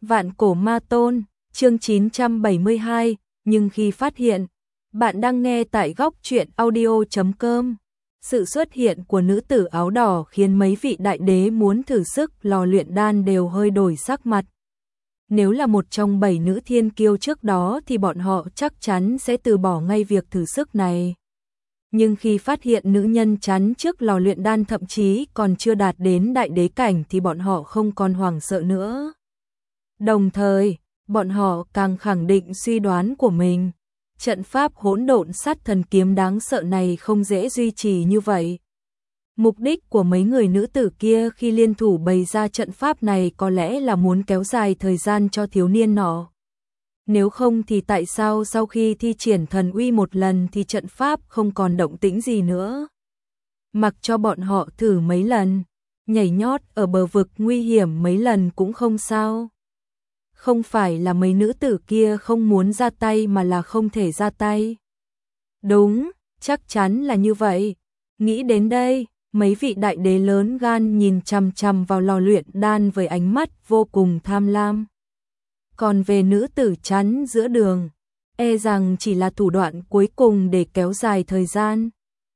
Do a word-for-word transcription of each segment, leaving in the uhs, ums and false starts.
Vạn cổ ma tôn, chương chín trăm bảy mươi hai, nhưng khi phát hiện, bạn đang nghe tại góc truyện audio chấm com. Sự xuất hiện của nữ tử áo đỏ khiến mấy vị đại đế muốn thử sức lò luyện đan đều hơi đổi sắc mặt. Nếu là một trong bảy nữ thiên kiêu trước đó thì bọn họ chắc chắn sẽ từ bỏ ngay việc thử sức này. Nhưng khi phát hiện nữ nhân chắn trước lò luyện đan thậm chí còn chưa đạt đến đại đế cảnh thì bọn họ không còn hoảng sợ nữa. Đồng thời, bọn họ càng khẳng định suy đoán của mình. Trận pháp hỗn độn sát thần kiếm đáng sợ này không dễ duy trì như vậy. Mục đích của mấy người nữ tử kia khi liên thủ bày ra trận pháp này có lẽ là muốn kéo dài thời gian cho thiếu niên nọ. Nếu không thì tại sao sau khi thi triển thần uy một lần thì trận pháp không còn động tĩnh gì nữa? Mặc cho bọn họ thử mấy lần, nhảy nhót ở bờ vực nguy hiểm mấy lần cũng không sao. Không phải là mấy nữ tử kia không muốn ra tay mà là không thể ra tay. Đúng, chắc chắn là như vậy. Nghĩ đến đây, mấy vị đại đế lớn gan nhìn chằm chằm vào lò luyện đan với ánh mắt vô cùng tham lam. Còn về nữ tử chắn giữa đường, e rằng chỉ là thủ đoạn cuối cùng để kéo dài thời gian.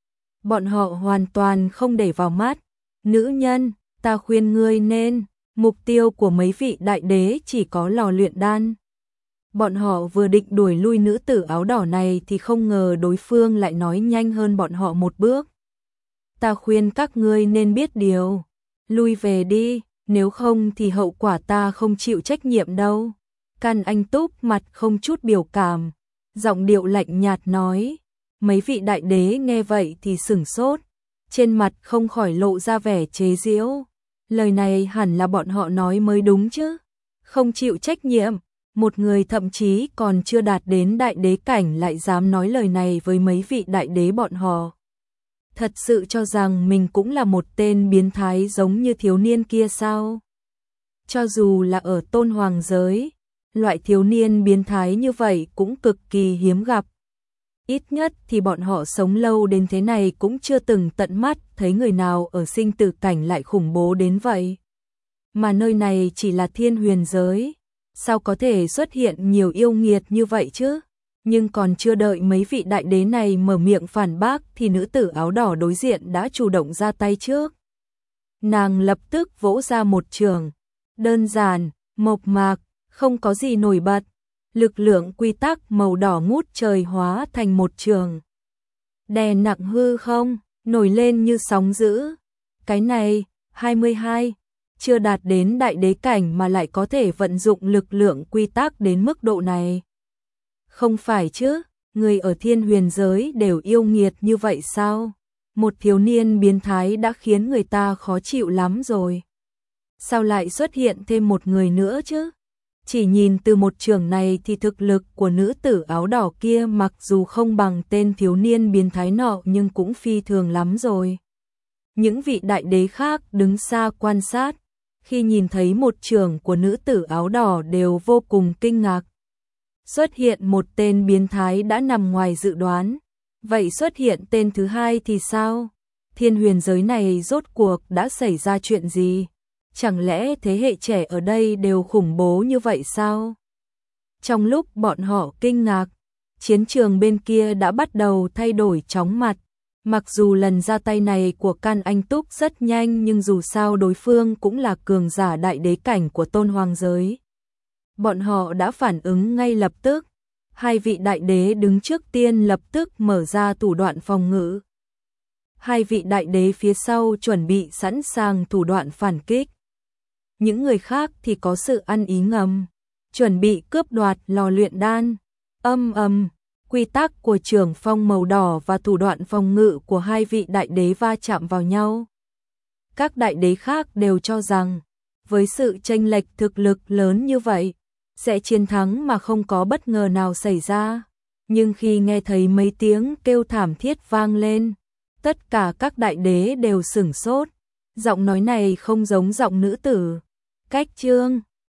Bọn họ hoàn toàn không để vào mắt. Nữ nhân, ta khuyên ngươi nên, mục tiêu của mấy vị đại đế chỉ có lò luyện đan. Bọn họ vừa định đuổi lui nữ tử áo đỏ này thì không ngờ đối phương lại nói nhanh hơn bọn họ một bước. Ta khuyên các ngươi nên biết điều, lui về đi, nếu không thì hậu quả ta không chịu trách nhiệm đâu. Can Anh Túc mặt không chút biểu cảm, giọng điệu lạnh nhạt nói. Mấy vị đại đế nghe vậy thì sửng sốt, trên mặt không khỏi lộ ra vẻ chế giễu. Lời này hẳn là bọn họ nói mới đúng chứ. Không chịu trách nhiệm, một người thậm chí còn chưa đạt đến đại đế cảnh lại dám nói lời này với mấy vị đại đế bọn họ. Thật sự cho rằng mình cũng là một tên biến thái giống như thiếu niên kia sao? Cho dù là ở Tôn Hoàng giới, loại thiếu niên biến thái như vậy cũng cực kỳ hiếm gặp. Ít nhất thì bọn họ sống lâu đến thế này cũng chưa từng tận mắt thấy người nào ở sinh tử cảnh lại khủng bố đến vậy. Mà nơi này chỉ là thiên huyền giới, sao có thể xuất hiện nhiều yêu nghiệt như vậy chứ? Nhưng còn chưa đợi mấy vị đại đế này mở miệng phản bác thì nữ tử áo đỏ đối diện đã chủ động ra tay trước. Nàng lập tức vỗ ra một trường, đơn giản, mộc mạc, không có gì nổi bật. Lực lượng quy tắc màu đỏ ngút trời hóa thành một trường. Đè nặng hư không, nổi lên như sóng dữ. Cái này, hai mươi hai, chưa đạt đến đại đế cảnh mà lại có thể vận dụng lực lượng quy tắc đến mức độ này. Không phải chứ, người ở thiên huyền giới đều yêu nghiệt như vậy sao? Một thiếu niên biến thái đã khiến người ta khó chịu lắm rồi. Sao lại xuất hiện thêm một người nữa chứ? Chỉ nhìn từ một trường này thì thực lực của nữ tử áo đỏ kia mặc dù không bằng tên thiếu niên biến thái nọ nhưng cũng phi thường lắm rồi. Những vị đại đế khác đứng xa quan sát, khi nhìn thấy một trường của nữ tử áo đỏ đều vô cùng kinh ngạc. Xuất hiện một tên biến thái đã nằm ngoài dự đoán, vậy xuất hiện tên thứ hai thì sao? Thiên huyền giới này rốt cuộc đã xảy ra chuyện gì? Chẳng lẽ thế hệ trẻ ở đây đều khủng bố như vậy sao? Trong lúc bọn họ kinh ngạc, chiến trường bên kia đã bắt đầu thay đổi chóng mặt. Mặc dù lần ra tay này của Can Anh Túc rất nhanh nhưng dù sao đối phương cũng là cường giả đại đế cảnh của Tôn Hoàng giới. Bọn họ đã phản ứng ngay lập tức. Hai vị đại đế đứng trước tiên lập tức mở ra thủ đoạn phòng ngự. Hai vị đại đế phía sau chuẩn bị sẵn sàng thủ đoạn phản kích. Những người khác thì có sự ăn ý ngầm, chuẩn bị cướp đoạt lò luyện đan. Âm ầm, quy tắc của trường phong màu đỏ và thủ đoạn phòng ngự của hai vị đại đế va chạm vào nhau. Các đại đế khác đều cho rằng, với sự chênh lệch thực lực lớn như vậy, sẽ chiến thắng mà không có bất ngờ nào xảy ra. Nhưng khi nghe thấy mấy tiếng kêu thảm thiết vang lên, tất cả các đại đế đều sửng sốt. Giọng nói này không giống giọng nữ tử. Cách chương